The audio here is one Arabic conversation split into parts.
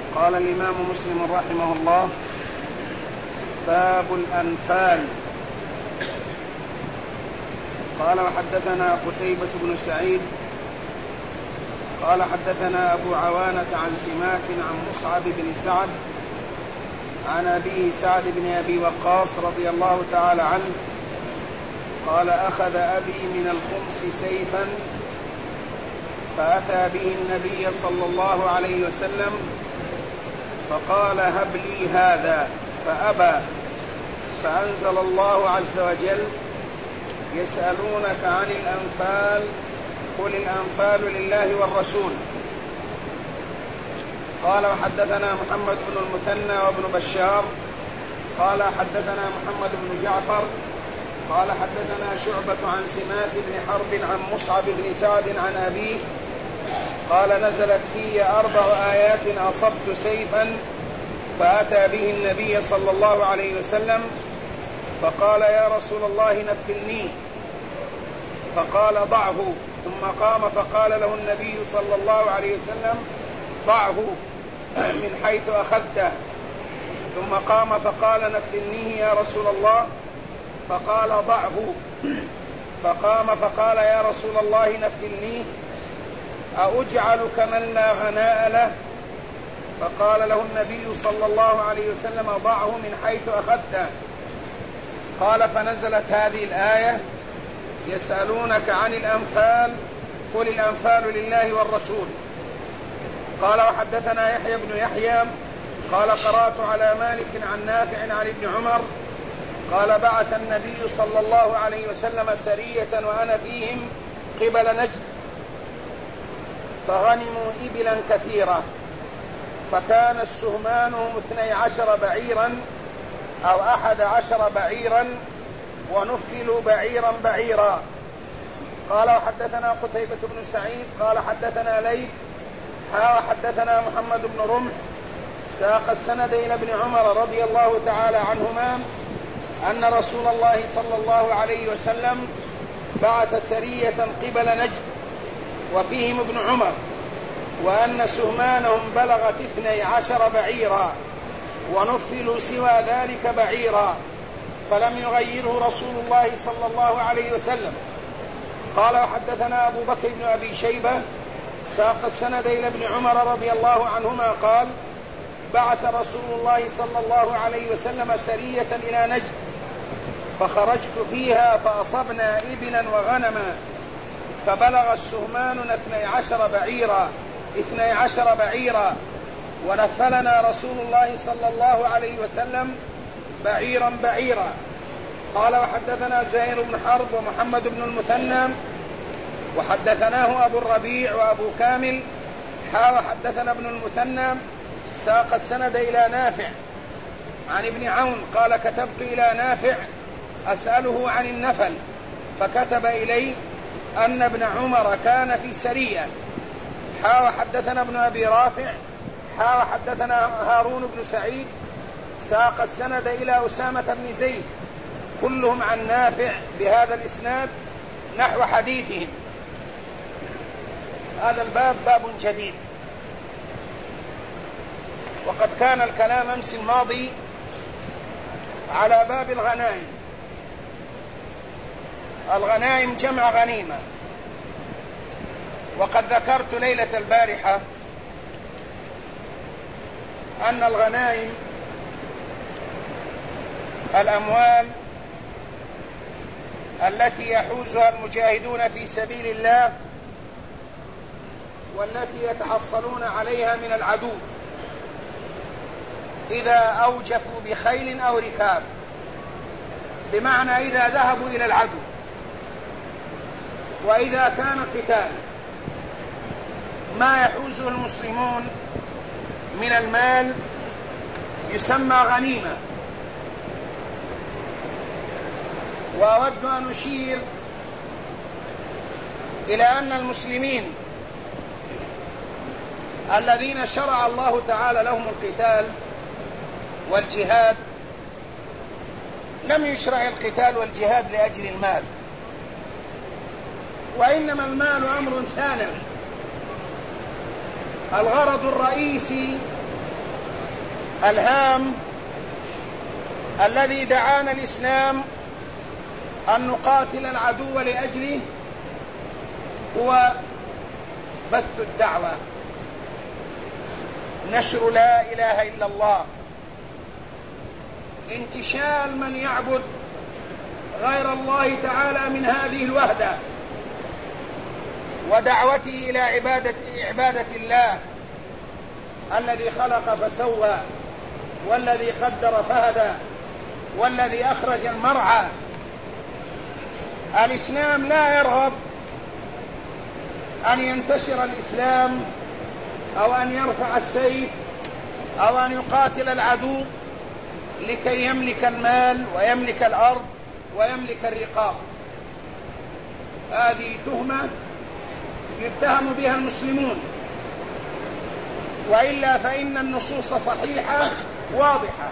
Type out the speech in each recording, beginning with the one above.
قال الإمام مسلم رحمه الله: باب الأنفال. قال: وحدثنا قتيبة بن سعيد قال حدثنا أبو عوانة عن سماك عن مصعب بن سعد عن أبيه سعد بن أبي وقاص رضي الله تعالى عنه قال: أخذ أبي من الخمس سيفا فأتى به النبي صلى الله عليه وسلم فقال: هب لي هذا، فأبى، فأنزل الله عز وجل: يسألونك عن الأنفال قل الأنفال لله والرسول. قال: وحدثنا محمد بن المثنى وابن بشار قال حدثنا محمد بن جعفر قال حدثنا شعبة عن سماك بن حرب عن مصعب بن سعد عن أبيه قال: نزلت في 4 آيات أصبت سيفا فأتى به النبي صلى الله عليه وسلم فقال: يا رسول الله نفلني، فقال: ضعه، ثم قام فقال له النبي صلى الله عليه وسلم: ضعه من حيث أخذته، ثم قام فقال: نفلنيه يا رسول الله، فقال: ضعه، فقام فقال: يا رسول الله نفلنيه، أأجعل كمن لا غناء له؟ فقال له النبي صلى الله عليه وسلم: ضعه من حيث أخذته. قال: فنزلت هذه الآية: يسألونك عن الأنفال قل الأنفال لله والرسول. قال: وحدثنا يحيى بن يحيى قال: قرأت على مالك عن نافع عن ابن عمر قال: بعث النبي صلى الله عليه وسلم سرية وأنا فيهم قبل نجد فغنموا إبلا كثيرة، فكان السهمانهم 12 بعيرا أو 11 بعيرا ونفلوا بعيرا بعيرا. قال: وحدثنا قتيبة بن سعيد قال حدثنا ليث حدثنا محمد بن رمح ساق السند إلى ابن عمر رضي الله تعالى عنهما أن رسول الله صلى الله عليه وسلم بعث سرية قبل نجد وفيهم ابن عمر، وأن سهمانهم بلغت 12 بعيرا ونفلوا سوى ذلك بعيرا، فلم يغيره رسول الله صلى الله عليه وسلم. قال: وحدثنا أبو بكر بن أبي شيبة ساق السند إلى ابن عمر رضي الله عنهما قال: بعث رسول الله صلى الله عليه وسلم سرية إلى نجد فخرجت فيها فأصبنا إبلا وغنما، فبلغ السهمان 12 بعيرا ونفلنا رسول الله صلى الله عليه وسلم بعيرا بعيرا. قال: وحدثنا زهير بن حرب ومحمد بن المثنى وحدثناه أبو الربيع وأبو كامل حدثنا ابن المثنى ساق السند إلى نافع عن ابن عون قال: كتبت إلى نافع أسأله عن النفل، فكتب إلي أن ابن عمر كان في سرية. حدثنا ابن أبي رافع حدثنا هارون بن سعيد ساق السند إلى أسامة بن زيد كلهم عن نافع بهذا الإسناد نحو حديثهم. هذا الباب باب جديد، وقد كان الكلام أمس الماضي على باب الغنائم. الغنائم جمع غنيمة، وقد ذكرت ليلة البارحة أن الغنائم الأموال التي يحوزها المجاهدون في سبيل الله والتي يتحصلون عليها من العدو إذا أوجفوا بخيل أو ركاب، بمعنى إذا ذهبوا إلى العدو، وإذا كان قتال ما يحوزه المسلمون من المال يسمى غنيمة. وأود أن أشير إلى أن المسلمين الذين شرع الله تعالى لهم القتال والجهاد لم يشرع القتال والجهاد لأجل المال، وإنما المال أمر ثانوي. الغرض الرئيسي الهام الذي دعانا الإسلام أن نقاتل العدو لأجله هو بث الدعوة، نشر لا إله إلا الله، انتشال من يعبد غير الله تعالى من هذه الوحدة، ودعوته إلى عبادة الله الذي خلق فسوى، والذي قدر فهدى، والذي أخرج المرعى. الإسلام لا يرغب أن ينتشر الإسلام أو أن يرفع السيف أو أن يقاتل العدو لكي يملك المال ويملك الأرض ويملك الرقاب. هذه تهمة يتهم بها المسلمون، وإلا فإن النصوص صحيحة واضحة.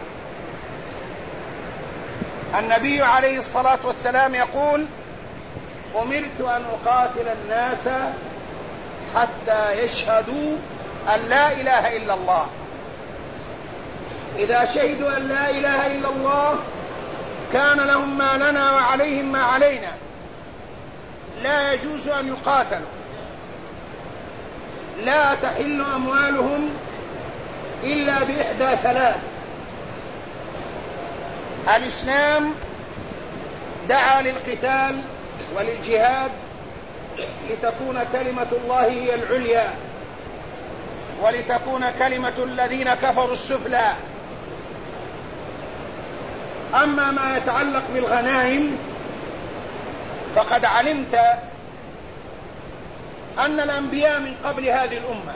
النبي عليه الصلاة والسلام يقول: أمرت أن أقاتل الناس حتى يشهدوا أن لا إله إلا الله. إذا شهدوا أن لا إله إلا الله كان لهم ما لنا وعليهم ما علينا، لا يجوز أن يقاتلوا، لا تحل أموالهم إلا بإحدى ثلاث. الإسلام دعا للقتال وللجهاد لتكون كلمة الله هي العليا، ولتكون كلمة الذين كفروا السفلى. أما ما يتعلق بالغنائم فقد علمت أن الأنبياء من قبل هذه الأمة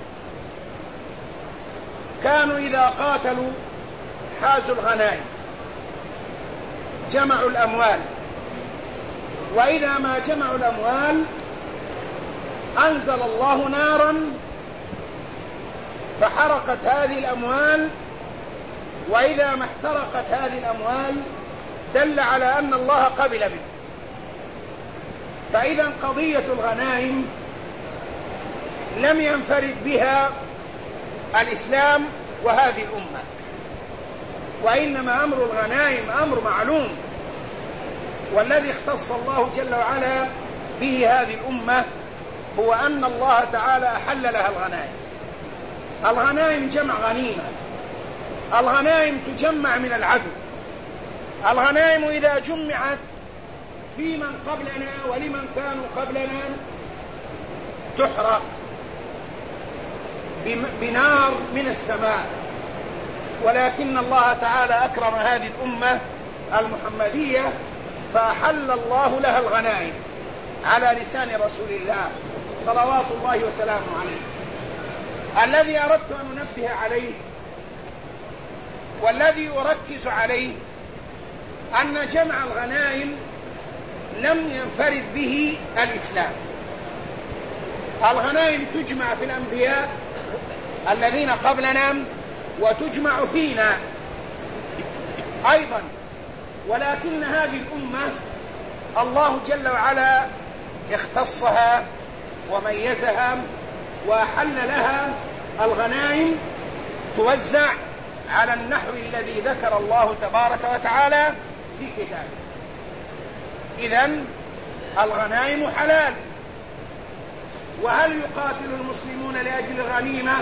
كانوا إذا قاتلوا حازوا الغنائم، جمعوا الأموال، وإذا ما جمعوا الأموال أنزل الله نارا فحرقت هذه الأموال، وإذا ما احترقت هذه الأموال دل على أن الله قبل منه. فإذا قضية الغنائم لم ينفرد بها الإسلام وهذه الأمة، وإنما أمر الغنائم أمر معلوم، والذي اختص الله جل وعلا به هذه الأمة هو أن الله تعالى أحل لها الغنائم. الغنائم جمع غنيمة، الغنائم تجمع من العدو. الغنائم إذا جمعت في من قبلنا ولمن كانوا قبلنا تحرق بنار من السماء، ولكن الله تعالى أكرم هذه الأمة المحمدية فأحل الله لها الغنائم على لسان رسول الله صلوات الله وسلامه عليه. الذي أردت أن أنبه عليه والذي أركز عليه أن جمع الغنائم لم ينفرد به الإسلام. الغنائم تجمع في الأنبياء الذين قبلنا وتجمع فينا أيضا، ولكن هذه الأمة الله جل وعلا اختصها وميزها وأحل لها الغنائم توزع على النحو الذي ذكر الله تبارك وتعالى في كتابه. إذن الغنائم حلال. وهل يقاتل المسلمون لأجل الغنيمة؟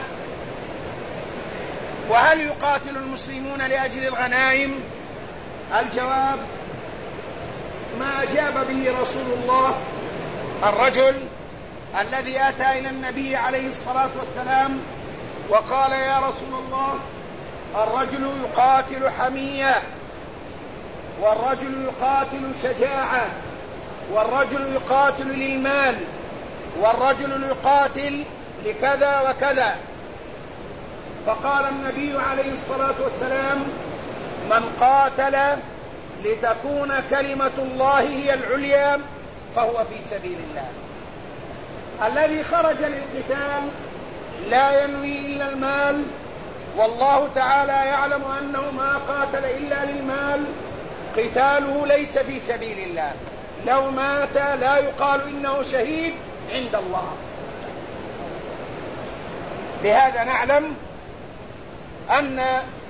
وهل يقاتل المسلمون لأجل الغنائم؟ الجواب ما أجاب به رسول الله. الرجل الذي أتى إلى النبي عليه الصلاة والسلام وقال: يا رسول الله، الرجل يقاتل حمية، والرجل يقاتل شجاعة، والرجل يقاتل للمال، والرجل يقاتل لكذا وكذا. فقال النبي عليه الصلاة والسلام: من قاتل لتكون كلمة الله هي العليا فهو في سبيل الله. الذي خرج للقتال لا ينوي إلا المال، والله تعالى يعلم أنه ما قاتل إلا للمال، قتاله ليس في سبيل الله. لو مات لا يقال إنه شهيد عند الله. بهذا نعلم أن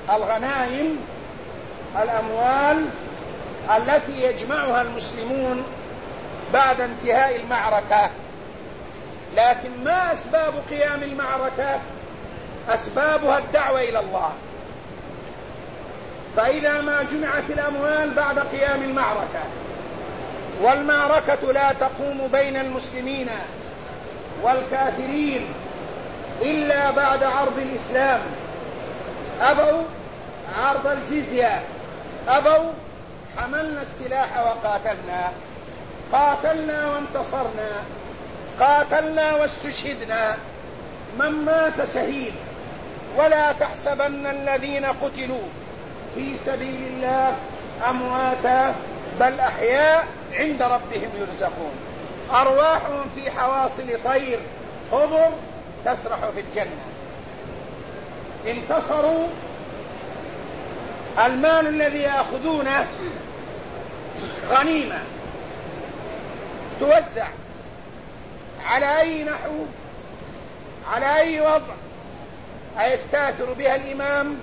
الغنائم الأموال التي يجمعها المسلمون بعد انتهاء المعركة. لكن ما أسباب قيام المعركة؟ أسبابها الدعوة إلى الله. فإذا ما جمعت الأموال بعد قيام المعركة، والمعركة لا تقوم بين المسلمين والكافرين إلا بعد عرض الإسلام، أبوا عرض الجزية، أبوا، حملنا السلاح وقاتلنا، قاتلنا وانتصرنا، قاتلنا واستشهدنا، من مات شهيد. ولا تحسبن الذين قتلوا في سبيل الله أمواتا بل أحياء عند ربهم يرزقون، أرواحهم في حواصل طير خضر تسرح في الجنة. انتصروا. المال الذي يأخذونه غنيمة توزع على أي نحو، على أي وضع، أيستاثر بها الإمام،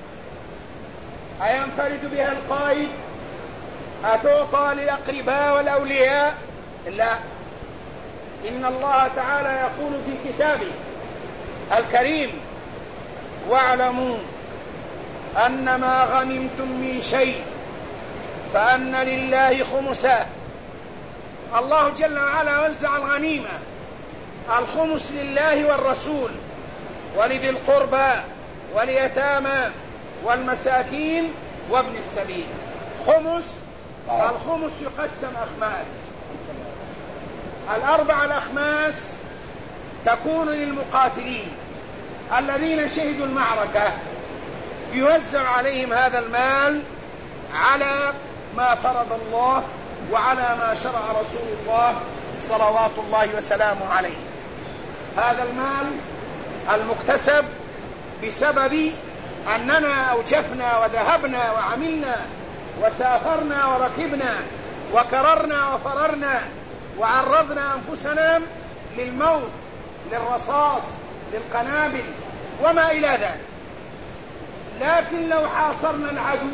أينفرد بها القائد، أتعطى للأقرباء والأولياء؟ لا، إن الله تعالى يقول في كتابه الكريم: واعلموا أن ما غنمتم من شيء فأن لله خمسه. الله جل وعلا وزع الغنيمة، الخمس لله والرسول ولذي القربى واليتامى والمساكين وابن السبيل. خمس، الخمس يقسم أخماس، الأربع الأخماس تكون للمقاتلين الذين شهدوا المعركة، يوزع عليهم هذا المال على ما فرض الله وعلى ما شرع رسول الله صلوات الله وسلامه عليه. هذا المال المكتسب بسبب أننا أوجفنا وذهبنا وعملنا وسافرنا وركبنا وكررنا وفررنا وعرضنا أنفسنا للموت، للرصاص، للقنابل وما إلى ذلك. لكن لو حاصرنا العدو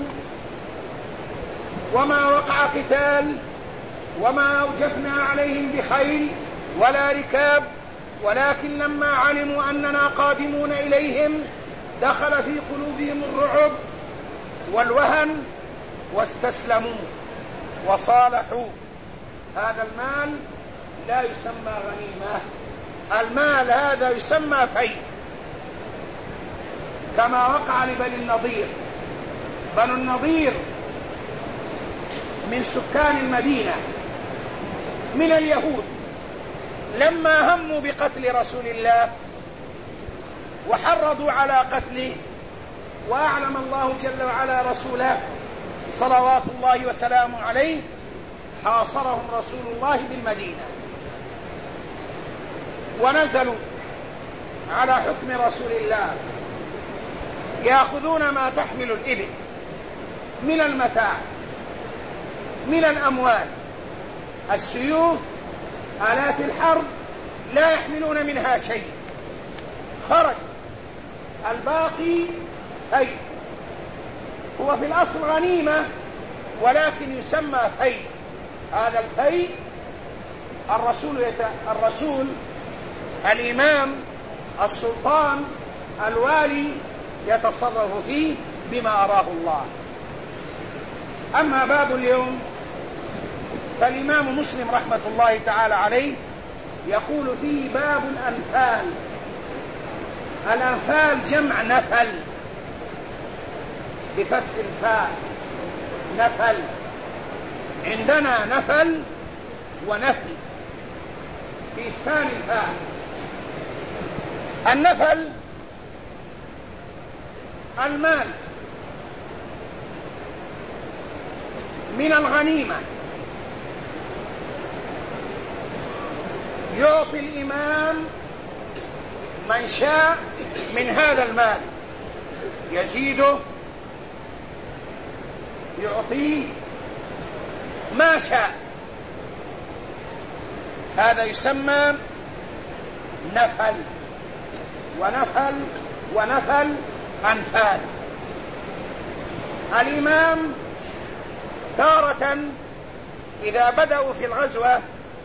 وما وقع قتال وما أوجفنا عليهم بخيل ولا ركاب، ولكن لما علموا أننا قادمون إليهم دخل في قلوبهم الرعب والوهن واستسلموا وصالحوا. هذا المال لا يسمى غنيمة، المال هذا يسمى فيء، كما وقع لبني النضير. بنو النضير من سكان المدينة من اليهود، لما هموا بقتل رسول الله وحرضوا على قتله، وأعلم الله جل وعلا رسوله صلوات الله وسلامه عليه، حاصرهم رسول الله بالمدينة ونزلوا على حكم رسول الله، يأخذون ما تحمل الإبل من المتاع، من الأموال، السيوف، آلات الحرب، لا يحملون منها شيء. خرج الباقي فيء، هو في الأصل غنيمة ولكن يسمى فيء. هذا الفيء الرسول الإمام السلطان الوالي يتصرف فيه بما أراه الله. أما باب اليوم فالإمام مسلم رحمة الله تعالى عليه يقول فيه باب الأنفال. الأنفال جمع نفل بفتح الفاء، نفل. عندنا نفل ونفل بإسكان الفاء. النفل المال من الغنيمة، يعطي الإمام من شاء من هذا المال، يزيده، يعطيه ما شاء. هذا يسمى نفل. ونفل ونفل أنفال. الإمام تارة إذا بدأوا في الغزوة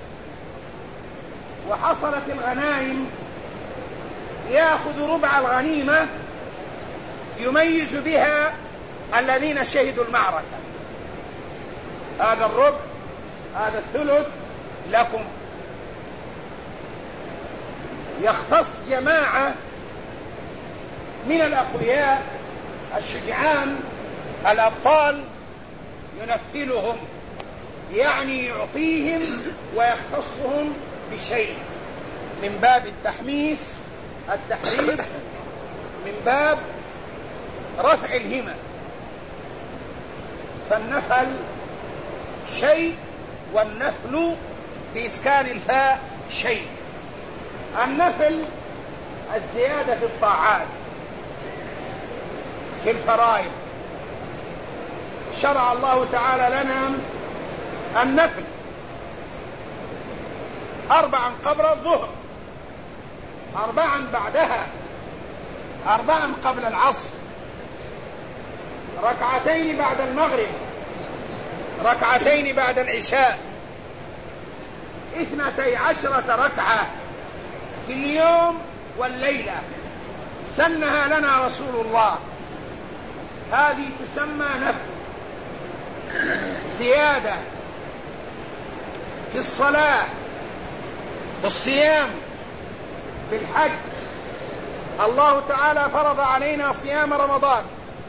وحصلت الغنائم يأخذ ربع الغنيمة يميز بها الذين شهدوا المعركة. هذا الربع، هذا الثلث لكم. يختص جماعة من الأقوياء الشجعان الأبطال ينفلهم، يعني يعطيهم ويختصهم بشيء من باب التحميس التحريض، من باب رفع الهمة. فالنفل شيء والنفل بإسكان الفاء شيء. النفل الزيادة في الطاعات في الفرائض. شرع الله تعالى لنا النفل 4 قبل الظهر، 4 بعدها، 4 قبل العصر، 2 بعد المغرب، 2 بعد العشاء، 12 ركعة في اليوم والليلة سنها لنا رسول الله. هذه تسمى نفل زيادة في الصلاة، في الصيام، في الحج. الله تعالى فرض علينا صيام رمضان،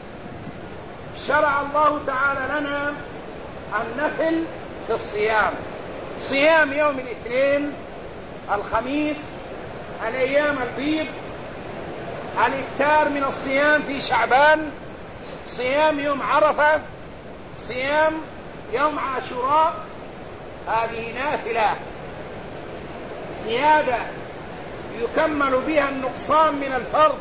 شرع الله تعالى لنا النفل في الصيام، صيام يوم الاثنين، الخميس، الأيام البيض، الإكثار من الصيام في شعبان، صيام يوم عرفة، صيام يوم عاشوراء. هذه نافلة زيادة يكمل بها النقصان من الفرض.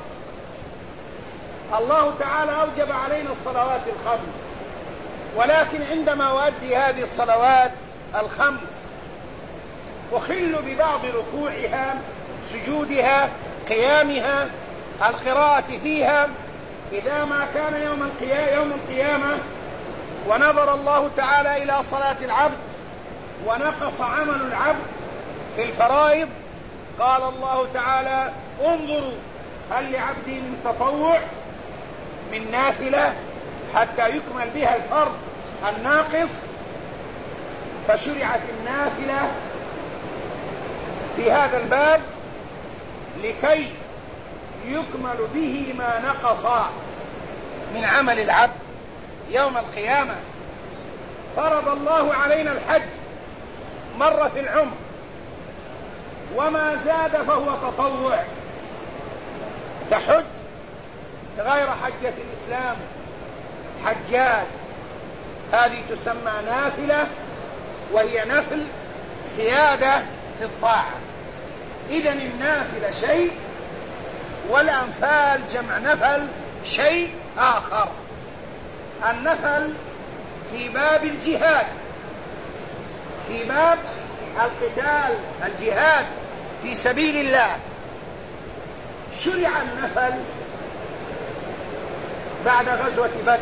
الله تعالى أوجب علينا الصلوات الخمس، ولكن عندما أؤدي هذه الصلوات الخمس أخل ببعض ركوعها، سجودها، قيامها، القراءة فيها، إذا ما كان يوم القيامة ونظر الله تعالى إلى صلاة العبد ونقص عمل العبد في الفرائض، قال الله تعالى: انظروا هل لعبد من تطوع من نافلة حتى يكمل بها الفرض الناقص. فشرعت النافلة في هذا الباب لكي يكمل به ما نقص من عمل العبد يوم القيامة. فرض الله علينا الحج مرة في العمر، وما زاد فهو تطوع. تحج غير حجة الإسلام حجات، هذه تسمى نافلة، وهي نفل زيادة في الطاعة. إذن النافلة شيء، والأنفال جمع نفل شيء آخر. النفل في باب الجهاد، في باب القتال، الجهاد في سبيل الله. شرع النفل بعد غزوة بدر،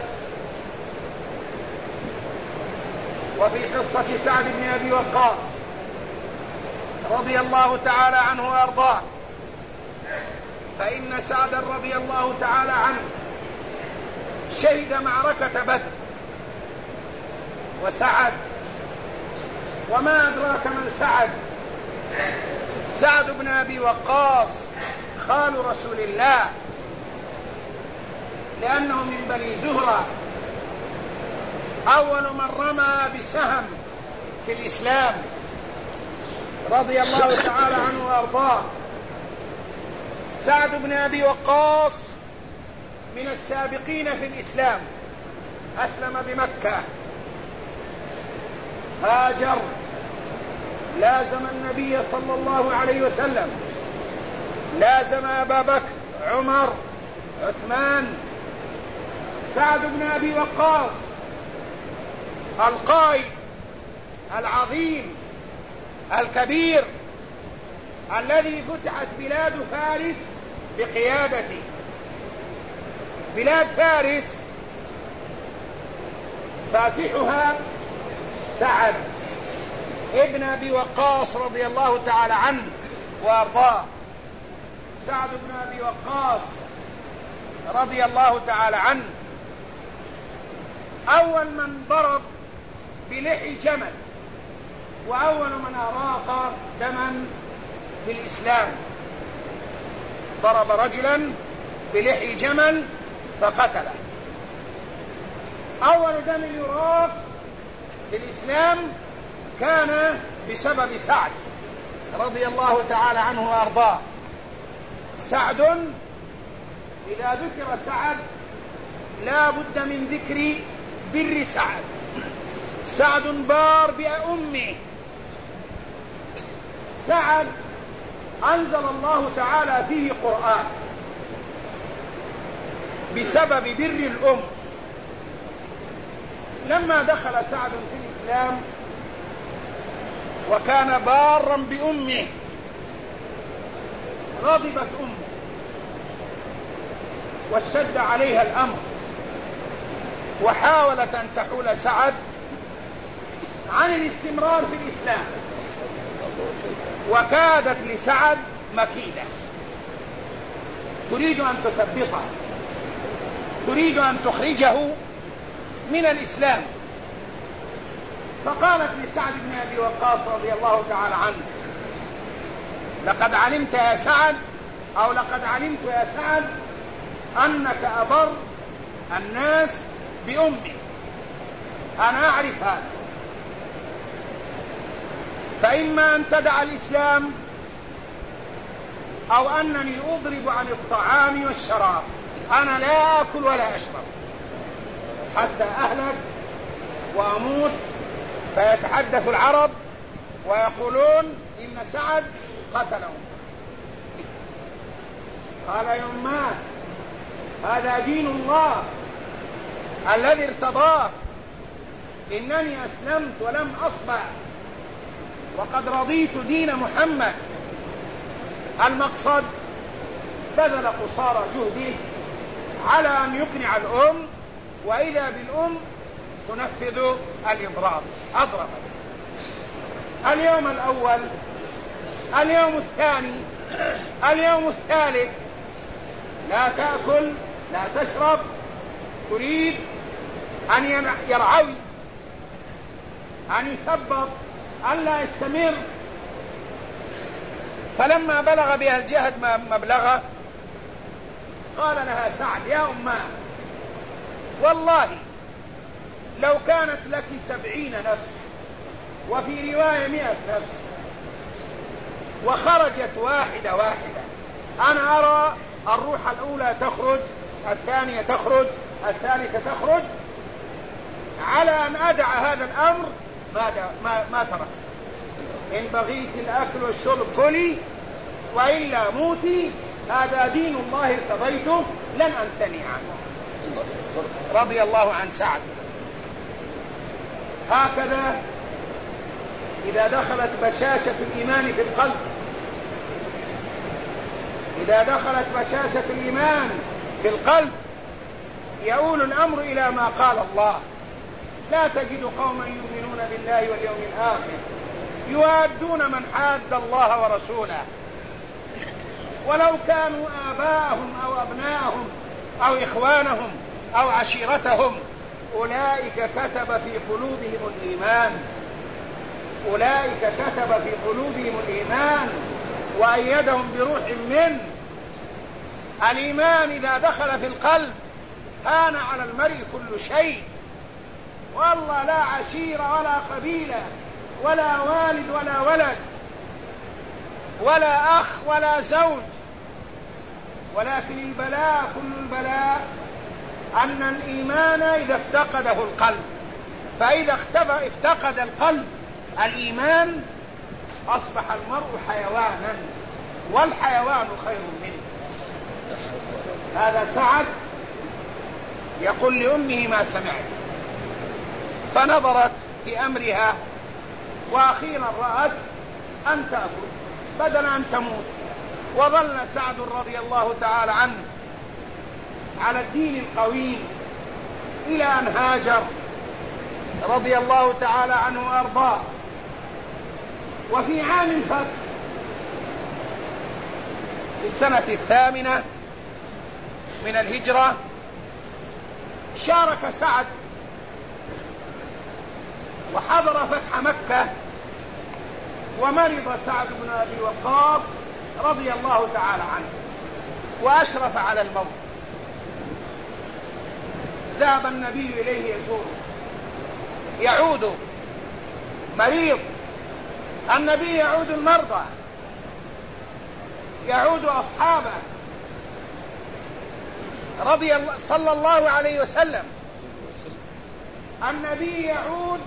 وفي قصة سعد بن أبي وقاص رضي الله تعالى عنه وأرضاه، فإن سعدا رضي الله تعالى عنه شهد معركة بدر. وسعد، وما أدراك من سعد؟ سعد بن أبي وقاص خال رسول الله، لأنه من بني زهرة، أول من رمى بسهم في الإسلام رضي الله تعالى عنه وأرضاه. سعد بن أبي وقاص من السابقين في الإسلام، أسلم بمكة، هاجر، لازم النبي صلى الله عليه وسلم، لازم أبا بكر، عمر، عثمان. سعد بن أبي وقاص القائد العظيم الكبير الذي فتحت بلاد فارس بقيادته. بلاد فارس فاتحها سعد ابن أبي وقاص رضي الله تعالى عنه وأرضاه. سعد بن أبي وقاص رضي الله تعالى عنه أول من ضرب بلحي جمل، وأول من أراق دما في الإسلام. ضرب رجلا بلحي جمل فقتله. أول دم يراق في الإسلام كان بسبب سعد رضي الله تعالى عنه وأرضاه. سعد إذا ذكر سعد لا بد من ذكر بر سعد. سعد بار بأمه. سعد أنزل الله تعالى فيه قرآن بسبب بر الأم. لما دخل سعد في الإسلام وكان بارا بأمه غضبت أمه واشتد عليها الأمر، وحاولت أن تحول سعد عن الاستمرار في الإسلام، وكادت لسعد مكيدة تريد أن تثبطه، تريد أن تخرجه من الإسلام. فقالت لسعد بن أبي وقاص رضي الله تعالى عنه: لقد علمت يا سعد، أو لقد علمت يا سعد أنك أبر الناس بأمي، أنا أعرف هذا، فإما أن تدع الإسلام أو أنني أضرب عن الطعام والشراب، أنا لا أكل ولا أشرب حتى أهلك وأموت. فيتحدث العرب ويقولون إن سعد قتلهم. قال: يا أماه، هذا دين الله الذي ارتضاه، إنني أسلمت ولم أصبع، وقد رضيت دين محمد. المقصد بذل قصارى جهده على أن يقنع الأم، وإذا بالأم تنفذ الإضراب. أضربت اليوم الأول، اليوم الثاني، اليوم الثالث، لا تأكل لا تشرب، تريد أن يرعوي، أن يثبط، أن لا يستمر. فلما بلغ بها الجهد مبلغه قال لها سعد: يا أماه، والله لو كانت لك 70 نفس، وفي رواية 100 نفس، وخرجت واحدة واحدة، أنا أرى الروح الأولى تخرج، الثانية تخرج، الثالثة تخرج، على أن أدع هذا الأمر ما ترك. إن بغيت الأكل والشرب كلي، وإلا موتي، هذا دين الله ارتضيته لن أمتنع عنه. رضي الله عن سعد. هكذا إذا دخلت بشاشة الإيمان في القلب، إذا دخلت بشاشة الإيمان في القلب، يؤول الأمر إلى ما قال الله: لا تجد قوما يؤمنون بالله واليوم الآخر يوادون من حاد الله ورسوله ولو كانوا آباءهم أو أبناءهم أو إخوانهم أو عشيرتهم، أولئك كتب في قلوبهم الإيمان، أولئك كتب في قلوبهم الإيمان وأيدهم بروح منه. الإيمان إذا دخل في القلب هان على المرء كل شيء، والله لا عشيرة ولا قبيلة ولا والد ولا ولد ولا أخ ولا زوج، ولكن البلاء، كل البلاء أن الإيمان إذا افتقده القلب، فإذا افتقد القلب الإيمان أصبح المرء حيوانا، والحيوان خير منه. هذا سعد يقول لأمه ما سمعت، فنظرت في أمرها وأخيرا رأت أن تأكل بدل أن تموت. وظل سعد رضي الله تعالى عنه على الدين القويم إلى أن هاجر رضي الله تعالى عنه وأرضاه. وفي عام الفتح في السنة 8 من الهجرة شارك سعد وحضر فتح مكة، ومرض سعد بن أبي وقاص رضي الله تعالى عنه وأشرف على الموت. ذهب النبي إليه يزوره، يعود مريض، النبي يعود المرضى، يعود أصحابه صلى الله عليه وسلم. النبي يعود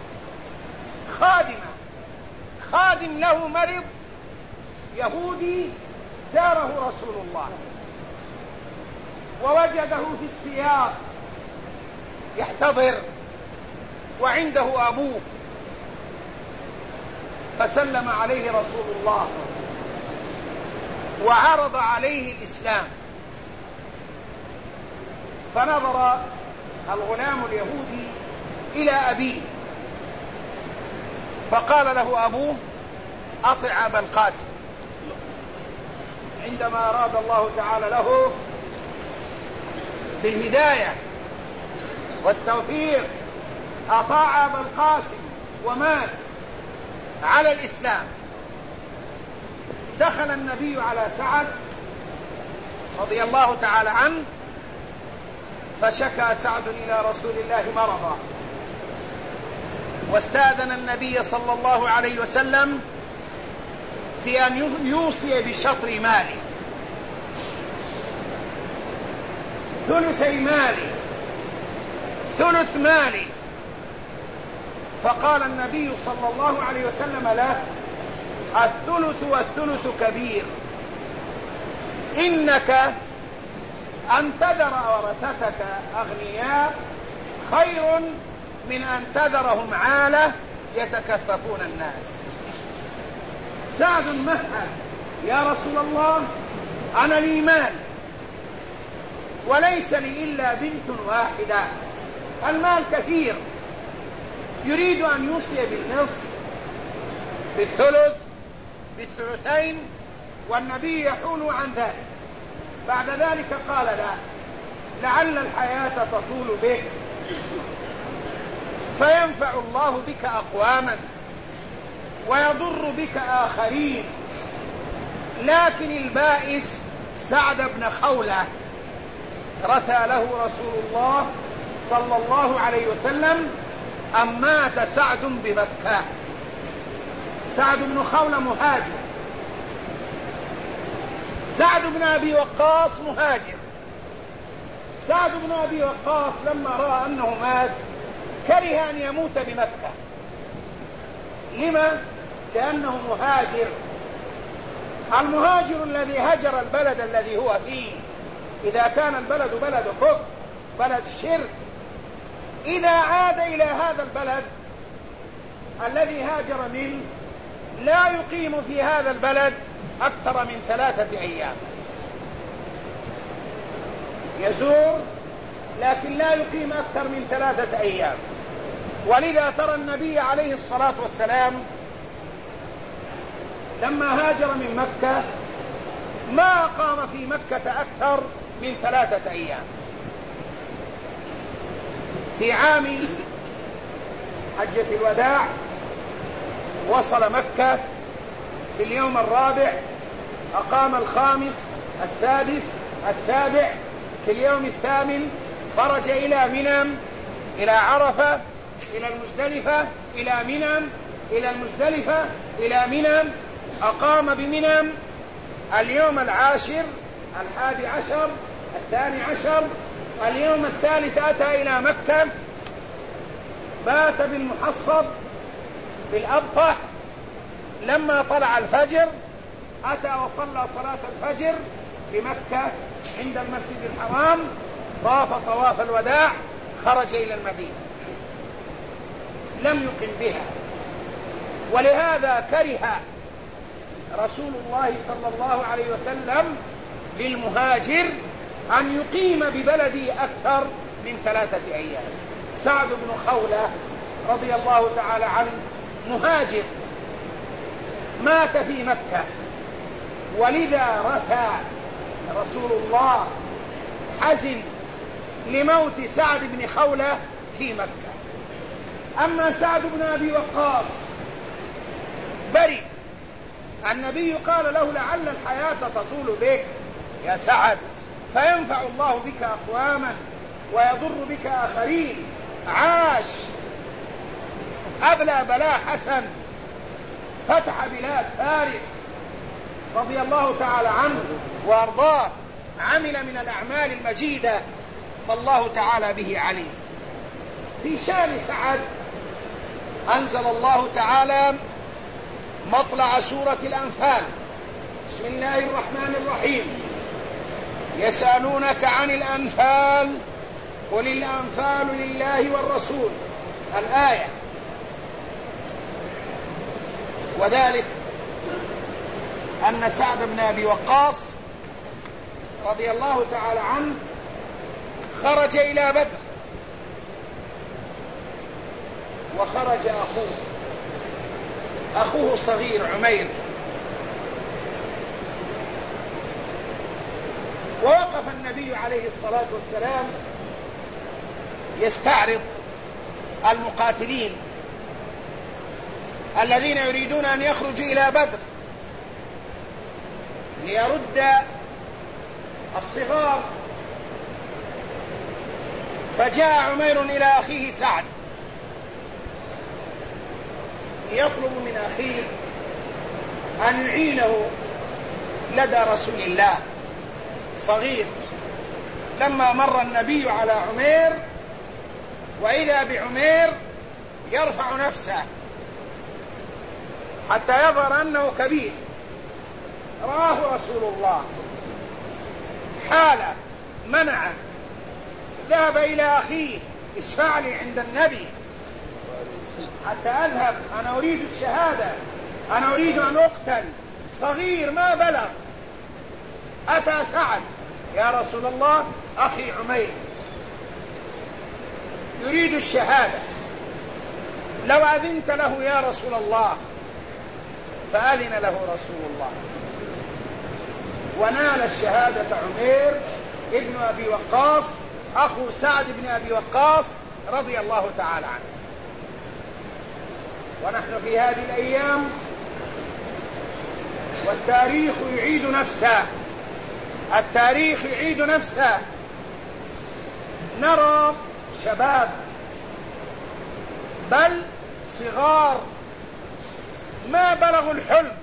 خادم له مرض يهودي زاره رسول الله ووجده في السياق يحتضر وعنده أبوه، فسلم عليه رسول الله وعرض عليه الإسلام. فنظر الغلام اليهودي إلى أبيه فقال له أبوه: أطع أبا القاسم. عندما أراد الله تعالى له بالهداية والتوفيق أطاع أبا القاسم ومات على الإسلام. دخل النبي على سعد رضي الله تعالى عنه فشكى سعد إلى رسول الله مرضا، واستأذن النبي صلى الله عليه وسلم في أن يوصي بشطر ماله، ثلثي مالي، ثلث مالي. فقال النبي صلى الله عليه وسلم له: الثلث والثلث كبير، إنك أن تذر ورثتك أغنياء خير من أن تذرهم عالة يتكففون الناس. سعد مهد: يا رسول الله، أنا لي مال وليس لي إلا بنت واحدة، المال كثير، يريد أن يوصي بالنصف، بالثلث، بالثلثين، والنبي يحول عن ذلك. بعد ذلك قال: لا، لعل الحياة تطول بك فينفع الله بك أقواما ويضر بك آخرين. لكن البائس سعد بن خولة رثى له رسول الله صلى الله عليه وسلم أن مات سعد بمكة. سعد بن خولة مهاجر، سعد بن أبي وقاص مهاجر. سعد بن أبي وقاص لما رأى أنه مات كره أن يموت بمكة. لما؟ لأنه مهاجر. المهاجر الذي هجر البلد الذي هو فيه، إذا كان البلد بلد كفر، بلد شرك، إذا عاد إلى هذا البلد الذي هاجر منه لا يقيم في هذا البلد أكثر من 3 أيام، يزور لكن لا يقيم أكثر من 3 أيام. ولذا ترى النبي عليه الصلاة والسلام لما هاجر من مكة ما قام في مكة أكثر من 3 أيام. في عام حجة الوداع وصل مكة في اليوم الرابع، أقام الخامس، السادس، السابع، في اليوم الثامن خرج إلى منى، إلى عرفة، إلى المزدلفة، إلى منى، إلى المزدلفة، إلى منى، أقام بمنى اليوم العاشر، 11، 12، اليوم الثالث أتى إلى مكة، بات بالمحصب بالأبطح. لما طلع الفجر أتى وصلى صلاة الفجر بمكة عند المسجد الحرام، طاف طواف الوداع، خرج إلى المدينة، لم يقم بها. ولهذا كره رسول الله صلى الله عليه وسلم للمهاجر أن يقيم ببلده أكثر من 3 أيام. سعد بن خولة رضي الله تعالى عنه مهاجر مات في مكة، ولذا رثى رسول الله حزن لموت سعد بن خولة في مكة. أما سعد بن أبي وقاص برئ، النبي قال له لعل الحياة تطول بك يا سعد فينفع الله بك أقواما ويضر بك آخرين. عاش، أبلى بلاء حسن، فتح بلاد فارس رضي الله تعالى عنه وأرضاه، عمل من الأعمال المجيدة فالله تعالى به عليم. في شان سعد أنزل الله تعالى مطلع سورة الأنفال. بسم الله الرحمن الرحيم. يسألونك عن الأنفال قل الأنفال لله والرسول، الآية. وذلك أن سعد بن أبي وقاص رضي الله تعالى عنه خرج إلى بدر، وخرج أخوه صغير عمير، ووقف النبي عليه الصلاة والسلام يستعرض المقاتلين الذين يريدون أن يخرجوا إلى بدر ليرد الصغار. فجاء عمير إلى أخيه سعد يطلب من أخيه أن يعينه لدى رسول الله صغير. لما مر النبي على عمير وإذا بعمير يرفع نفسه حتى يظهر أنه كبير، رآه رسول الله حالة منعه، ذهب إلى أخيه اشفع لي عند النبي حتى أذهب، أنا أريد الشهادة، أنا أريد أن أقتل، صغير ما بلغ. أتى سعد يا رسول الله أخي عمير يريد الشهادة، لو أذنت له يا رسول الله، فأذن له رسول الله ونال الشهادة عمير ابن أبي وقاص أخو سعد بن أبي وقاص رضي الله تعالى عنه. ونحن في هذه الأيام والتاريخ يعيد نفسه، التاريخ يعيد نفسه. نرى شباب بل صغار ما بلغوا الحلم،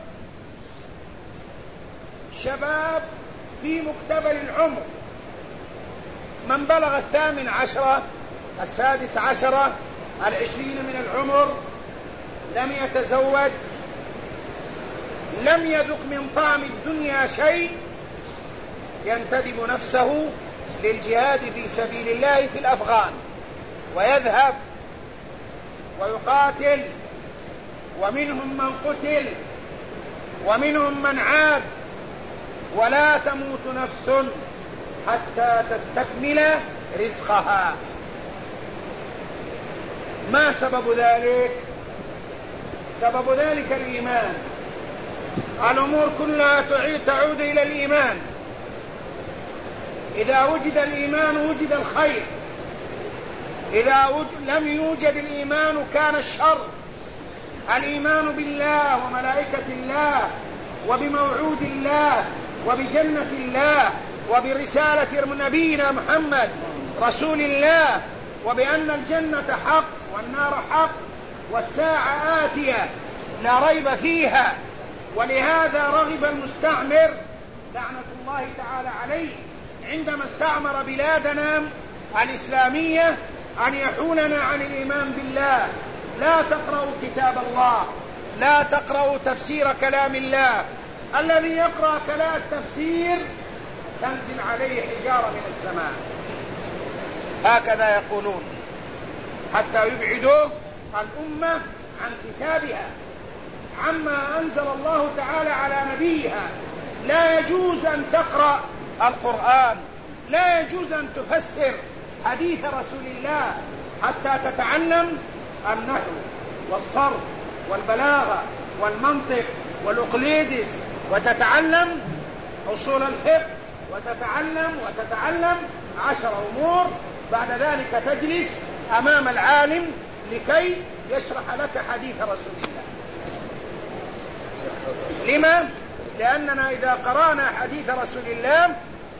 شباب في مقتبل العمر، من بلغ 18 16 20 من العمر، لم يتزوج، لم يذق من طعم الدنيا شيء، ينتدب نفسه للجهاد في سبيل الله في الأفغان، ويذهب ويقاتل، ومنهم من قتل ومنهم من عاد. ولا تموت نفس حتى تستكمل رزقها. ما سبب ذلك؟ سبب ذلك الإيمان. الأمور كلها تعود إلى الإيمان. إذا وجد الإيمان وجد الخير، إذا لم يوجد الإيمان كان الشر. الإيمان بالله وملائكة الله وبموعود الله وبجنة الله وبرسالة نبينا محمد رسول الله، وبأن الجنة حق والنار حق والساعة آتية لا ريب فيها. ولهذا رغب المستعمر لعنة الله تعالى عليه عندما استعمر بلادنا الإسلامية أن يحولنا عن الإيمان بالله. لا تقرأوا كتاب الله، لا تقرأوا تفسير كلام الله. الذي يقرأ كلام التفسير تنزل عليه حجارة من السماء، هكذا يقولون، حتى يبعدوا الأمة عن كتابها، عما أنزل الله تعالى على نبيها. لا يجوز أن تقرأ القرآن، لا يجوز أن تفسر حديث رسول الله حتى تتعلم النحو والصرف والبلاغة والمنطق والأقليدس، وتتعلم أصول الفقه، وتتعلم 10 أمور. بعد ذلك تجلس أمام العالم لكي يشرح لك حديث رسول الله. لما؟ لأننا إذا قرأنا حديث رسول الله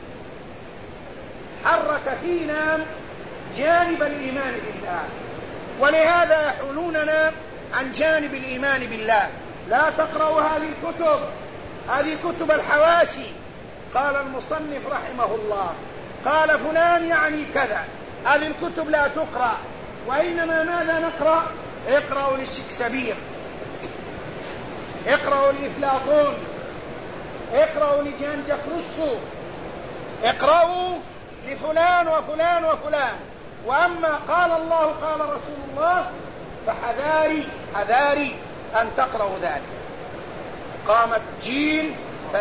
حرك فينا جانب الإيمان بالله، ولهذا يحولوننا عن جانب الإيمان بالله. لا تقرأوا هذه الكتب، هذه كتب الحواشي. قال المصنف رحمه الله قال فلان يعني كذا، هذه الكتب لا تقرأ، وإنما ماذا نقرأ؟ اقرأوا للشكسبير، اقرأوا لأفلاطون، اقرأوا لجان جاك روسو، اقرأوا لفلان وفلان وفلان. وأما قال الله قال رسول الله فحذاري أن تقرأوا ذلك. قامت جيل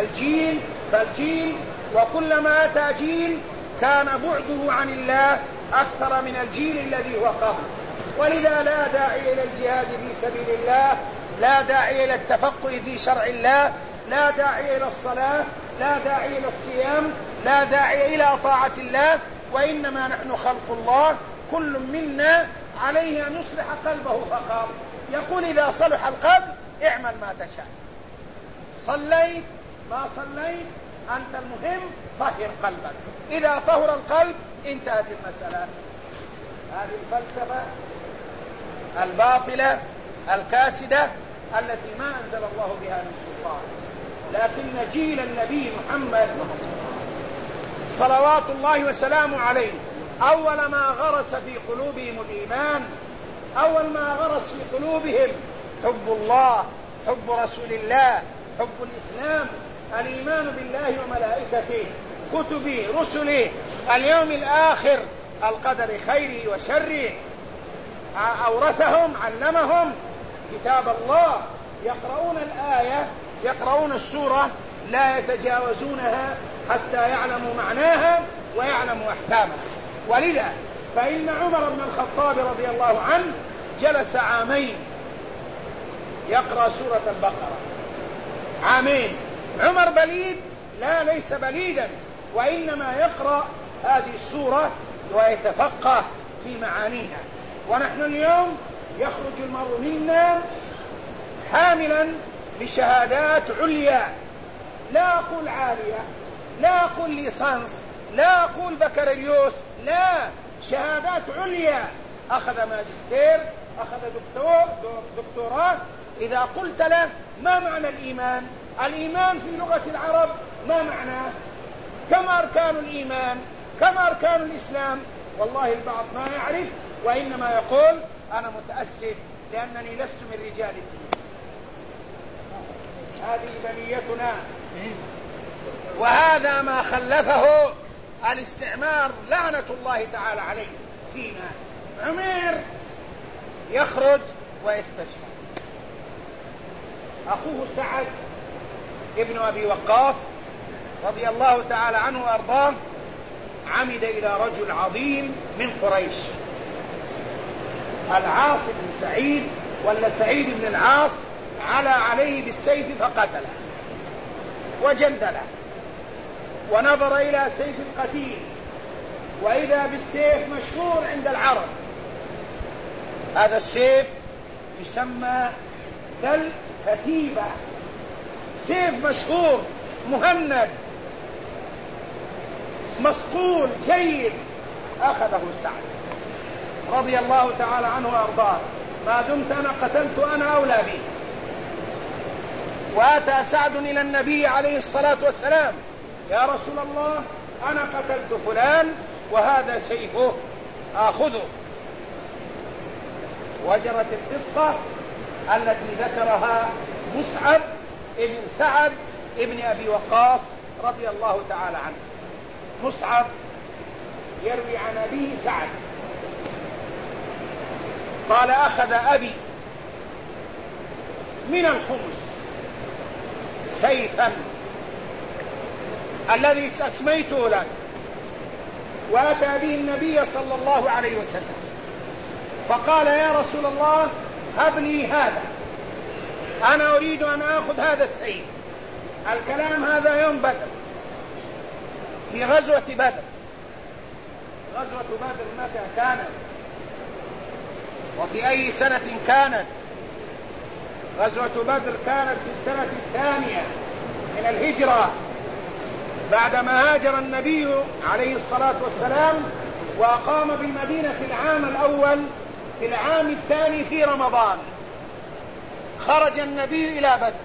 فالجيل، وكلما أتى جيل كان بعده عن الله أكثر من الجيل الذي هو قبل. ولذا لا داعي إلى الجهاد في سبيل الله، لا داعي إلى التفقه في شرع الله، لا داعي إلى الصلاة، لا داعي إلى الصيام، لا داعي إلى طاعة الله، وإنما نحن خلق الله، كل منا عليه أن يصلح قلبه فقط. يقول إذا صلح القلب اعمل ما تشاء، صليت ما صليت أنت المهم طهر قلبك. إذا طهر القلب انتهت المسألة. هذه الفلسفة الباطلة الكاسدة التي ما أنزل الله بها من سلطان. لكن جيل النبي محمد صلوات الله وسلامه عليه أول ما غرس في قلوبهم الإيمان، أول ما غرس في قلوبهم حب الله، حب رسول الله، حب الإسلام، الإيمان بالله وملائكته، كتبه، رسله، اليوم الآخر، القدر خيره وشره. أورثهم علمهم كتاب الله، يقرؤون الآية، يقرؤون السورة، لا يتجاوزونها حتى يعلموا معناها ويعلموا أحكامها. ولذا فإن عمر بن الخطاب رضي الله عنه جلس عامين يقرأ سورة البقرة، عامين. عمر بليد؟ لا، ليس بليدا، وإنما يقرأ هذه السورة ويتفقه في معانيها. ونحن اليوم يخرج المرء منا حاملا لشهادات عليا، لا أقول عالية، لا أقول ليسانس، لا أقول بكالوريوس، لا، شهادات عليا. أخذ ماجستير، أخذ دكتوراه. إذا قلت له ما معنى الإيمان؟ الإيمان في لغة العرب ما معناه؟ كما أركان الإيمان، كما أركان الإسلام. والله البعض ما يعرف، وإنما يقول أنا متأسف لأنني لست من رجال الدين. هذه بنيتنا، وهذا ما خلفه الاستعمار لعنة الله تعالى عليه فينا. عمير يخرج ويستشفى. أخوه سعد ابن أبي وقاص رضي الله تعالى عنه وأرضاه عمد إلى رجل عظيم من قريش، العاص بن سعيد ولا سعيد بن العاص، على عليه بالسيف فقتله وجندله، ونظر إلى سيف القتيل، وإذا بالسيف مشهور عند العرب. هذا السيف يسمى ذل كتيبة، سيف مشهور مهند مصقول جيد. أخذه سعد رضي الله تعالى عنه وأرضاه، ما دمت أنا قتلت أنا أولى به. وأتى سعد إلى النبي عليه الصلاة والسلام: يا رسول الله، أنا قتلت فلان وهذا سيفه، آخذه. وجرت القصة التي ذكرها مصعب ابن سعد ابن أبي وقاص رضي الله تعالى عنه. مصعب يروي عن أبيه سعد قال: أخذ أبي من الخمس سيفا الذي استسميته لك، وأتى به النبي صلى الله عليه وسلم، فقال يا رسول الله هب لي هذا، أنا أريد أن آخذ هذا السيف. الكلام هذا يوم بدر، في غزوة بدر. غزوة بدر متى كانت وفي أي سنة كانت؟ غزوة بدر كانت في السنة 2 من الهجرة، بعدما هاجر النبي عليه الصلاة والسلام وأقام بالمدينة العام الأول. في العام 2 في رمضان خرج النبي إلى بدر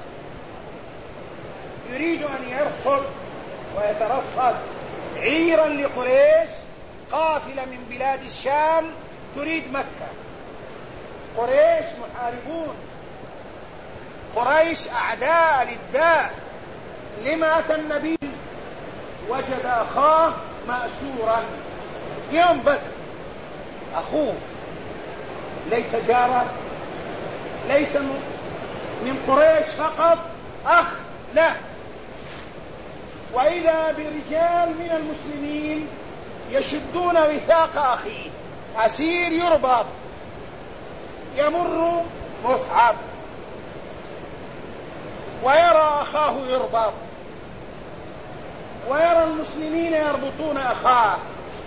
يريد أن يرصد ويترصد عيرا لقريش، قافلة من بلاد الشام تريد مكة. قريش محاربون، قريش أعداء للداء. لما أتى النبي؟ وجد أخاه مأسورا يوم بدر. أخوه ليس جارا، ليس من قريش فقط أخ، لا، وإذا برجال من المسلمين يشدون وثاق أخيه، أسير يربط، يمر مصعب ويرى أخاه يربط، ويرى المسلمين يربطون أخاه،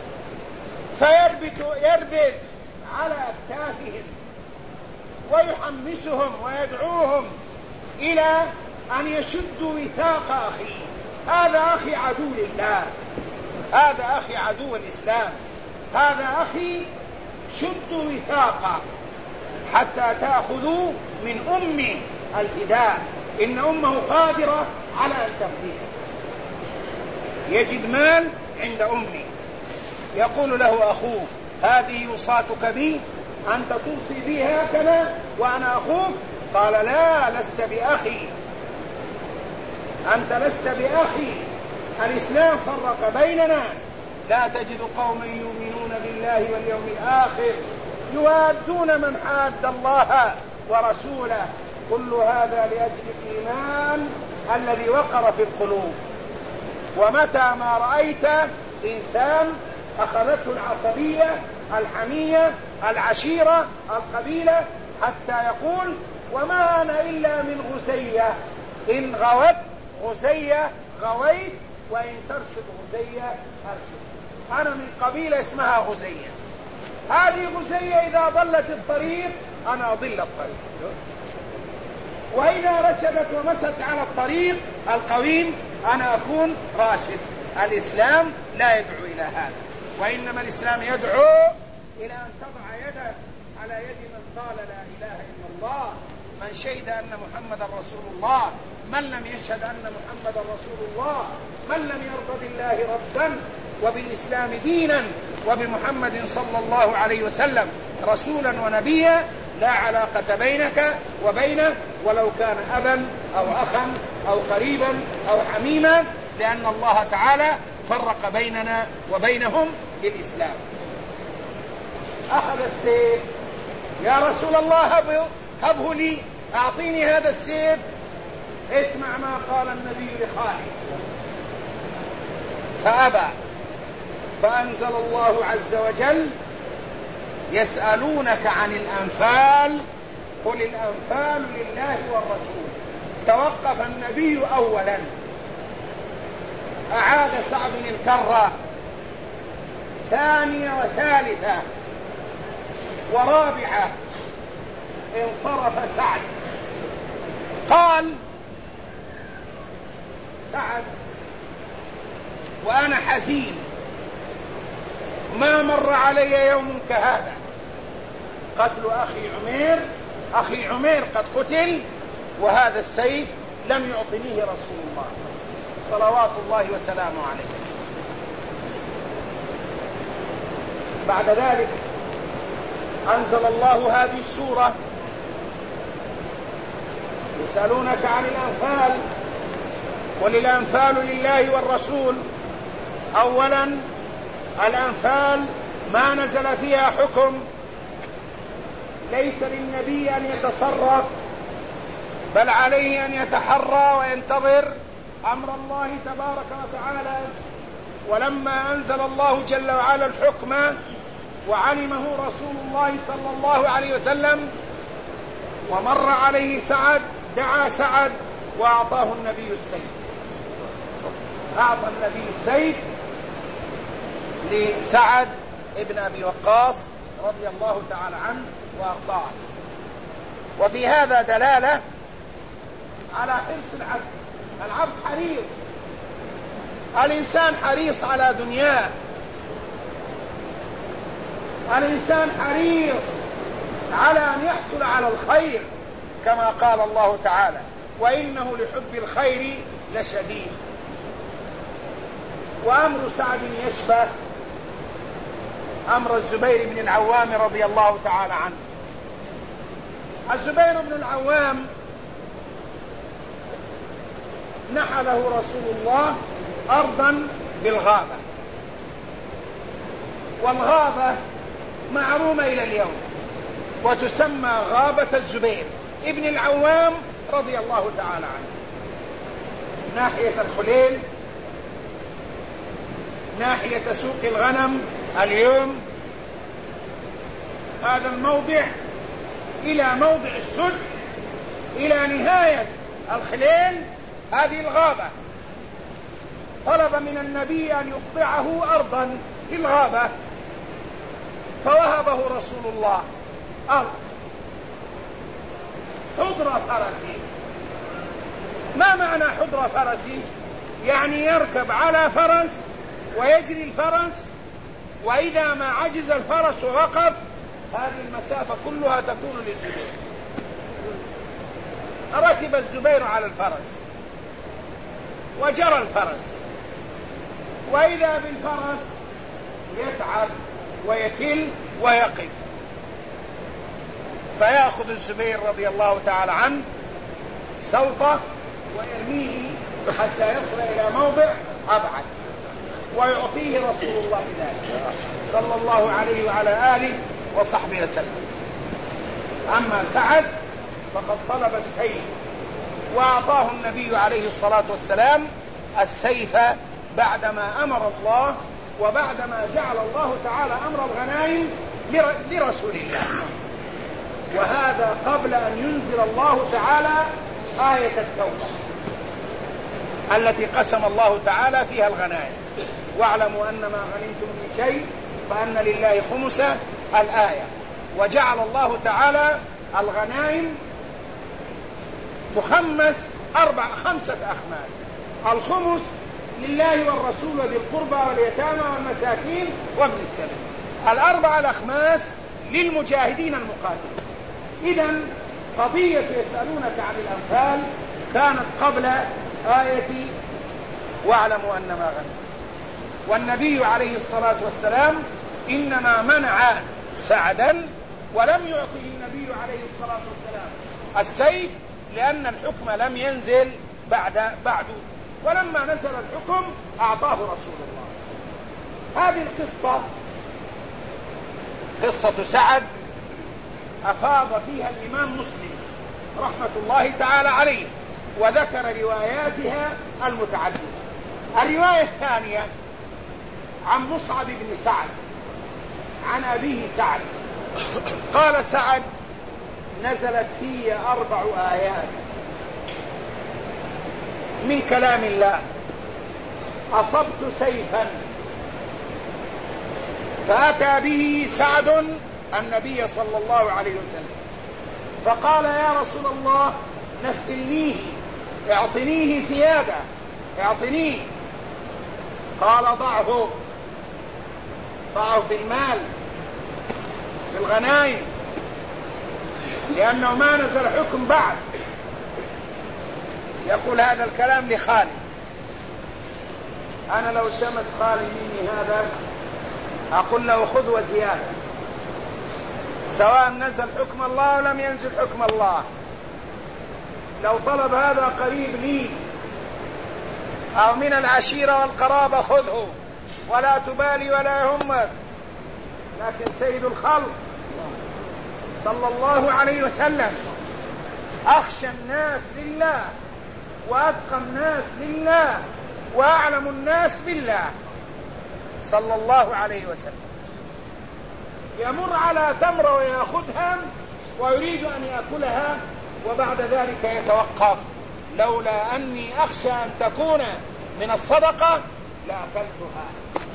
فيربط على أكتافهم ويحمسهم ويدعوهم إلى أن يشدوا وثاق أخيه. هذا أخي عدو لله، هذا أخي عدو الإسلام، هذا أخي شدوا وثاقا حتى تأخذوا من أمي الفداء، إن أمه قادرة على أن تفديه. يجد مال عند أمي، يقول له أخوه هذه وصاتك بي، أنت توصي بي هكذا وأنا أخوك؟ قال لا، لست بأخي، أنت لست بأخي، الإسلام فرق بيننا. لا تجد قوما يؤمنون بالله واليوم الآخر يوادون من حاد الله ورسوله، كل هذا لأجل الإيمان الذي وقر في القلوب. ومتى ما رأيت إنسان أخذته العصبية، الحمية، العشيرة، القبيلة، حتى يقول وما أنا إلا من غزية، إن غوت غزية غويت، وإن ترشد غزية أرشد. أنا من قبيلة اسمها غزية، هذه غزية إذا ضلت الطريق أنا أضل الطريق، وإذا رشدت ومست على الطريق القويم أنا أكون راشد. الإسلام لا يدعو إلى هذا، وإنما الإسلام يدعو إلى أن تضع يدك على يد من قال لا إله إلا الله، من شهد أن محمد رسول الله، من لم يشهد أن محمد رسول الله، من لم يرضى بالله ربا وبالإسلام دينا وبمحمد صلى الله عليه وسلم رسولا ونبيا، لا علاقة بينك وبينه ولو كان أبا أو أخا أو قريبا أو حميما، لأن الله تعالى فرق بيننا وبينهم بالإسلام. أخذ السيف، يا رسول الله هبه لي، أعطيني هذا السيف. اسمع ما قال النبي لخالد، فأبى، فأنزل الله عز وجل يسألونك عن الأنفال قل الأنفال لله والرسول. توقف النبي أولا، أعاد سعد الكرة، ثانية وثالثة ورابعة، انصرف سعد. قال سعد وأنا حزين، ما مر علي يوم كهذا، قتل أخي عمير قد قتل، وهذا السيف لم يعطنيه رسول الله صلوات الله وسلامه عليه. بعد ذلك أنزل الله هذه السورة يسألونك عن الأنفال قل الأنفال لله والرسول. أولا الأنفال ما نزل فيها حكم، ليس للنبي أن يتصرف، بل عليه أن يتحرى وينتظر أمر الله تبارك وتعالى. ولما أنزل الله جل وعلا الحكم وعلمه رسول الله صلى الله عليه وسلم، ومر عليه سعد، دعا سعد وأعطاه النبي السيف. أعطى النبي السيف لسعد ابن أبي وقاص رضي الله تعالى عنه وأرضاه. وفي هذا دلالة على حرص العبد. العبد حريص، الإنسان حريص على دنياه، الإنسان حريص على أن يحصل على الخير كما قال الله تعالى: وإنه لحب الخير لشديد. وأمر سعد يشبه أمر الزبير بن العوام رضي الله تعالى عنه. الزبير بن العوام نحله رسول الله أرضا بالغابة، والغابة معرومة إلى اليوم وتسمى غابة الزبير ابن العوام رضي الله تعالى عنه، ناحية الخليل، ناحية سوق الغنم اليوم. هذا الموضع إلى موضع السد، إلى نهاية الخليل هذه الغابة. طلب من النبي أن يقطعه أرضا في الغابة، فوهبه رسول الله أرض حضر فرسي. ما معنى حضر فرسي؟ يعني يركب على فرس ويجري الفرس، وإذا ما عجز الفرس ووقف هذه المسافة كلها تكون للزبير. ركب الزبير على الفرس وجرى الفرس، وإذا بالفرس يتعب ويكل ويقف، فيأخذ الزبير رضي الله تعالى عنه سوطه ويرميه حتى يصل إلى موضع أبعد، ويعطيه رسول الله ذلك صلى الله عليه وعلى آله وصحبه وسلم. أما سعد فقد طلب السيف، وأعطاه النبي عليه الصلاة والسلام السيف بعدما أمر الله، وبعدما جعل الله تعالى أمر الغنائم لرسول الله. وهذا قبل أن ينزل الله تعالى آية التوبة التي قسم الله تعالى فيها الغنائم: واعلموا أن ما غنمتم من شيء فأن لله خمسه، الآية. وجعل الله تعالى الغنائم تخمس 5 أخماس: الخمس لله والرسول وذي القربى واليتامى والمساكين وابن السبيل، 4 الأخماس للمجاهدين المقاتلين. إذن قضية يسألونك عن الأنفال كانت قبل آية واعلموا أن ما غنمتم. والنبي عليه الصلاة والسلام إنما منع سعدا ولم يعطه النبي عليه الصلاة والسلام السيف لأن الحكم لم ينزل بعد، ولما نزل الحكم أعطاه رسول الله. هذه القصة قصة سعد أفاض فيها الإمام مسلم رحمة الله تعالى عليه، وذكر رواياتها المتعددة. الرواية الثانية عن مصعب بن سعد عن أبيه سعد قال: سعد نزلت في 4 آيات من كلام الله: أصبت سيفا، فأتى به سعد النبي صلى الله عليه وسلم فقال: يا رسول الله نفلنيه، اعطنيه زيادة، اعطنيه. قال: ضعه في المال، في الغنائم، لأنه ما نزل حكم بعد. يقول هذا الكلام لخالي. أنا لو التمس خالي مني هذا أقول له خذ وزيادة، سواء نزل حكم الله أو لم ينزل حكم الله. لو طلب هذا قريب لي أو من العشيرة والقرابة خذه ولا تبالي ولا يهمك. لكن سيد الخلق صلى الله عليه وسلم أخشى الناس لله وأتقى الناس لله وأعلم الناس بالله صلى الله عليه وسلم، يمر على تمرة ويأخذها ويريد أن يأكلها وبعد ذلك يتوقف، لولا أني أخشى أن تكون من الصدقة لأكلتها،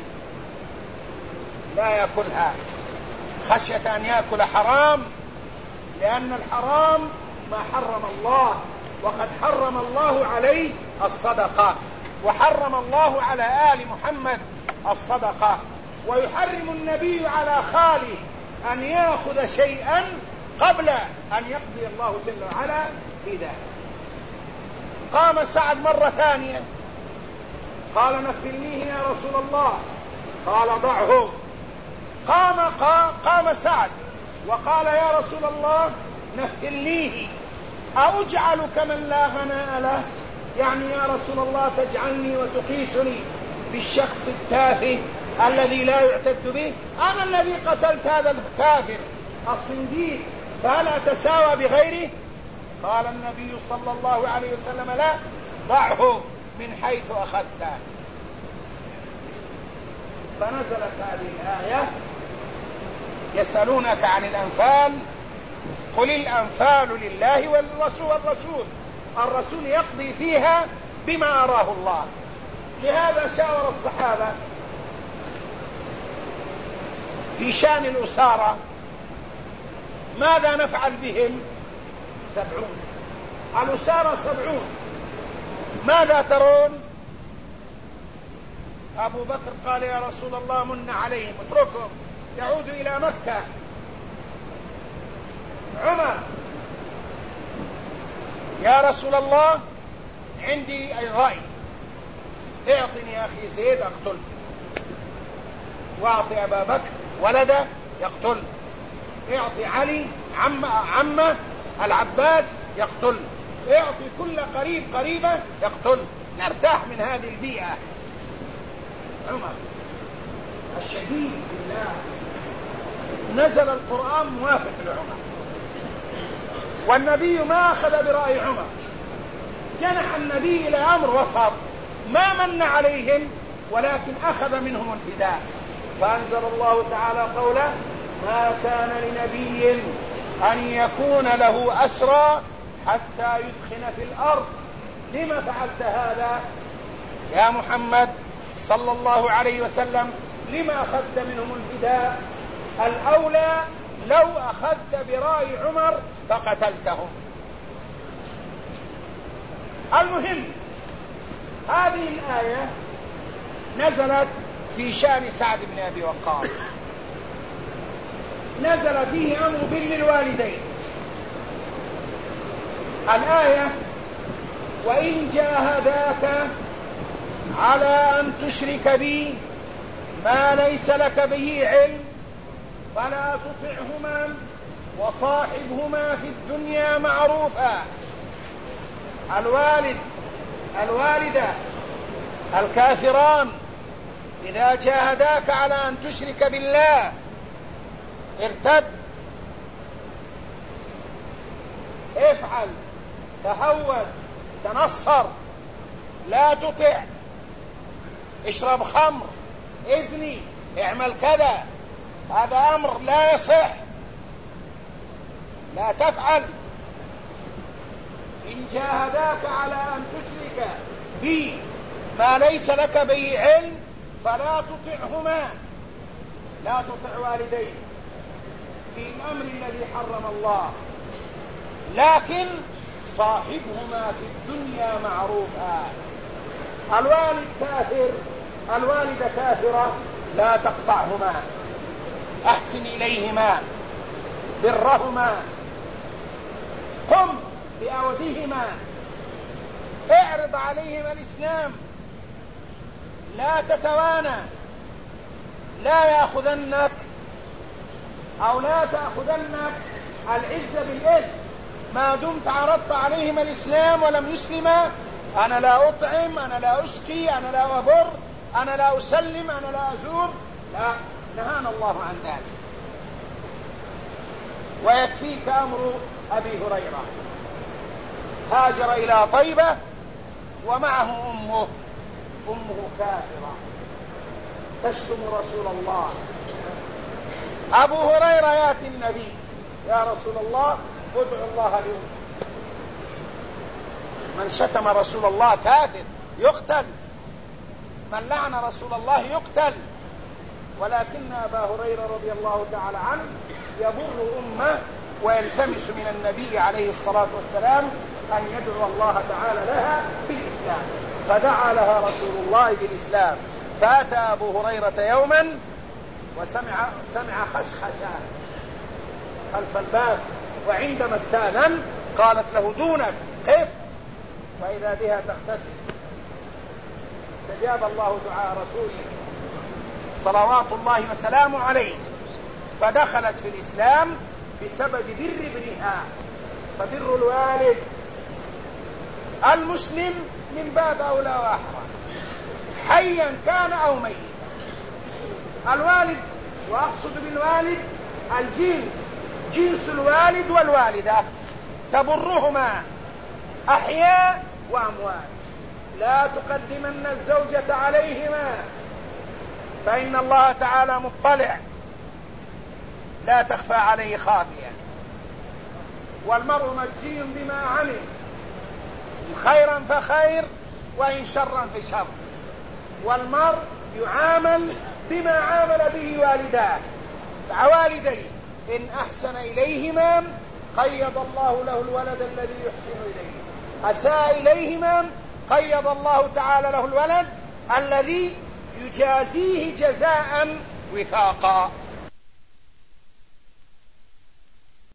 لا يأكلها خشية أن يأكل حرام، لأن الحرام ما حرم الله، وقد حرم الله عليه الصدقة، وحرم الله على آل محمد الصدقة، ويحرم النبي على خاله أن يأخذ شيئا قبل أن يقضي الله جل وعلا بذلك. قام سعد مرة ثانية قال نفلنيه يا رسول الله، قال ضعه. قام سعد وقال يا رسول الله نفلنيه، أجعل كمن لا غناء له؟ يعني يا رسول الله تجعلني وتقيسني بالشخص التافه الذي لا يعتد به؟ أنا الذي قتلت هذا الكافر الصنديق، فهل أتساوى بغيره؟ قال النبي صلى الله عليه وسلم لا، ضعه من حيث أخذته. فنزلت هذه الآية يسألونك عن الأنفال قل الأنفال لله والرسول. الرسول يقضي فيها بما أراه الله. لهذا شاور الصحابة في شأن الأسارة، ماذا نفعل بهم؟ 70 الأسارة 70، ماذا ترون؟ أبو بكر قال يا رسول الله من عليهم اتركهم يعودوا إلى مكة. عمر يا رسول الله عندي الرأي، اعطني يا أخي زيد اقتل، واعطي أبا بكر ولده يقتل، اعطي علي عمه العباس يقتل، اعطي كل قريبة يقتل، نرتاح من هذه البيئة. عمر الشديد بالله، نزل القرآن موافق لعمر، والنبي ما أخذ برأي عمر، جنح النبي إلى أمر وسط، ما من عليهم ولكن أخذ منهم الفداء. فأنزل الله تعالى قوله ما كان لنبي أن يكون له أسرى حتى يثخن في الأرض. لما فعلت هذا يا محمد صلى الله عليه وسلم؟ لما أخذت منهم الفداء؟ الأولى لو أخذت برأي عمر فقتلتهم. المهم هذه الآية نزلت في شأن سعد بن أبي وقاص، نزل فيه أمر بر الوالدين. الآية وإن جاهداك على أن تشرك بي ما ليس لك به علم فلا تطعهما وصاحبهما في الدنيا معروفا. الوالد الوالدة الكافران إذا جاهداك على أن تشرك بالله ارتد، افعل، تهود، تنصر، لا تطع، اشرب خمر، ازني، اعمل كذا، هذا أمر لا يصح، لا تفعل. إن جاهداك على أن تشرك بي ما ليس لك به علم فلا تطعهما، لا تطع والديك في الأمر الذي حرم الله، لكن صاحبهما في الدنيا معروفا. الوالد كافر، الوالدة كافرة، لا تقطعهما، أحسن إليهما، برهما، قم بأودهما، اعرض عليهما الإسلام، لا تتوانى، لا يأخذنك أو لا تأخذنك العزة بالإثم ما دمت عرضت عليهما الإسلام ولم يسلما. أنا لا أطعم، أنا لا أسقي، أنا لا أبر، أنا لا أسلم، أنا لا أزور، لا، نهانا الله عن ذلك. ويكفيك أمر أبي هريرة، هاجر إلى طيبة ومعه أمه كافرة تشتم رسول الله، أبو هريرة يأتي النبي: يا رسول الله ادعو الله لي. من شتم رسول الله كافر يقتل، من لعن رسول الله يقتل. ولكن أبا هريرة رضي الله تعالى عنه يبر أمه ويلتمس من النبي عليه الصلاة والسلام أن يدعو الله تعالى لها بالإسلام، فدعا لها رسول الله بالإسلام. فأتى أبو هريرة يوما وسمع خشخشة خلف الباب، وعندما استأذن قالت له: دونك، قف. فإذا بها تغتسل. استجاب الله دعاء رسوله صلوات الله وسلامه عليه، فدخلت في الإسلام بسبب بر ابنها. فبر الوالد المسلم من باب أولى وأحرى، حيا كان أو ميتا. الوالد، وأقصد بالوالد الجنس، جنس الوالد والوالدة، تبرهما أحياء وأموات. لا تقدمن الزوجة عليهما، فإن الله تعالى مطلع لا تخفى عليه خافية. والمرء مجزي بما عمل، خيرا فخير وإن شرا فشر. والمرء يعامل بما عامل به والداه، والديه إن أحسن إليهما قيض الله له الولد الذي يحسن إليه، أساء إليهما قيض الله تعالى له الولد الذي يجازيه جزاء وفاقا.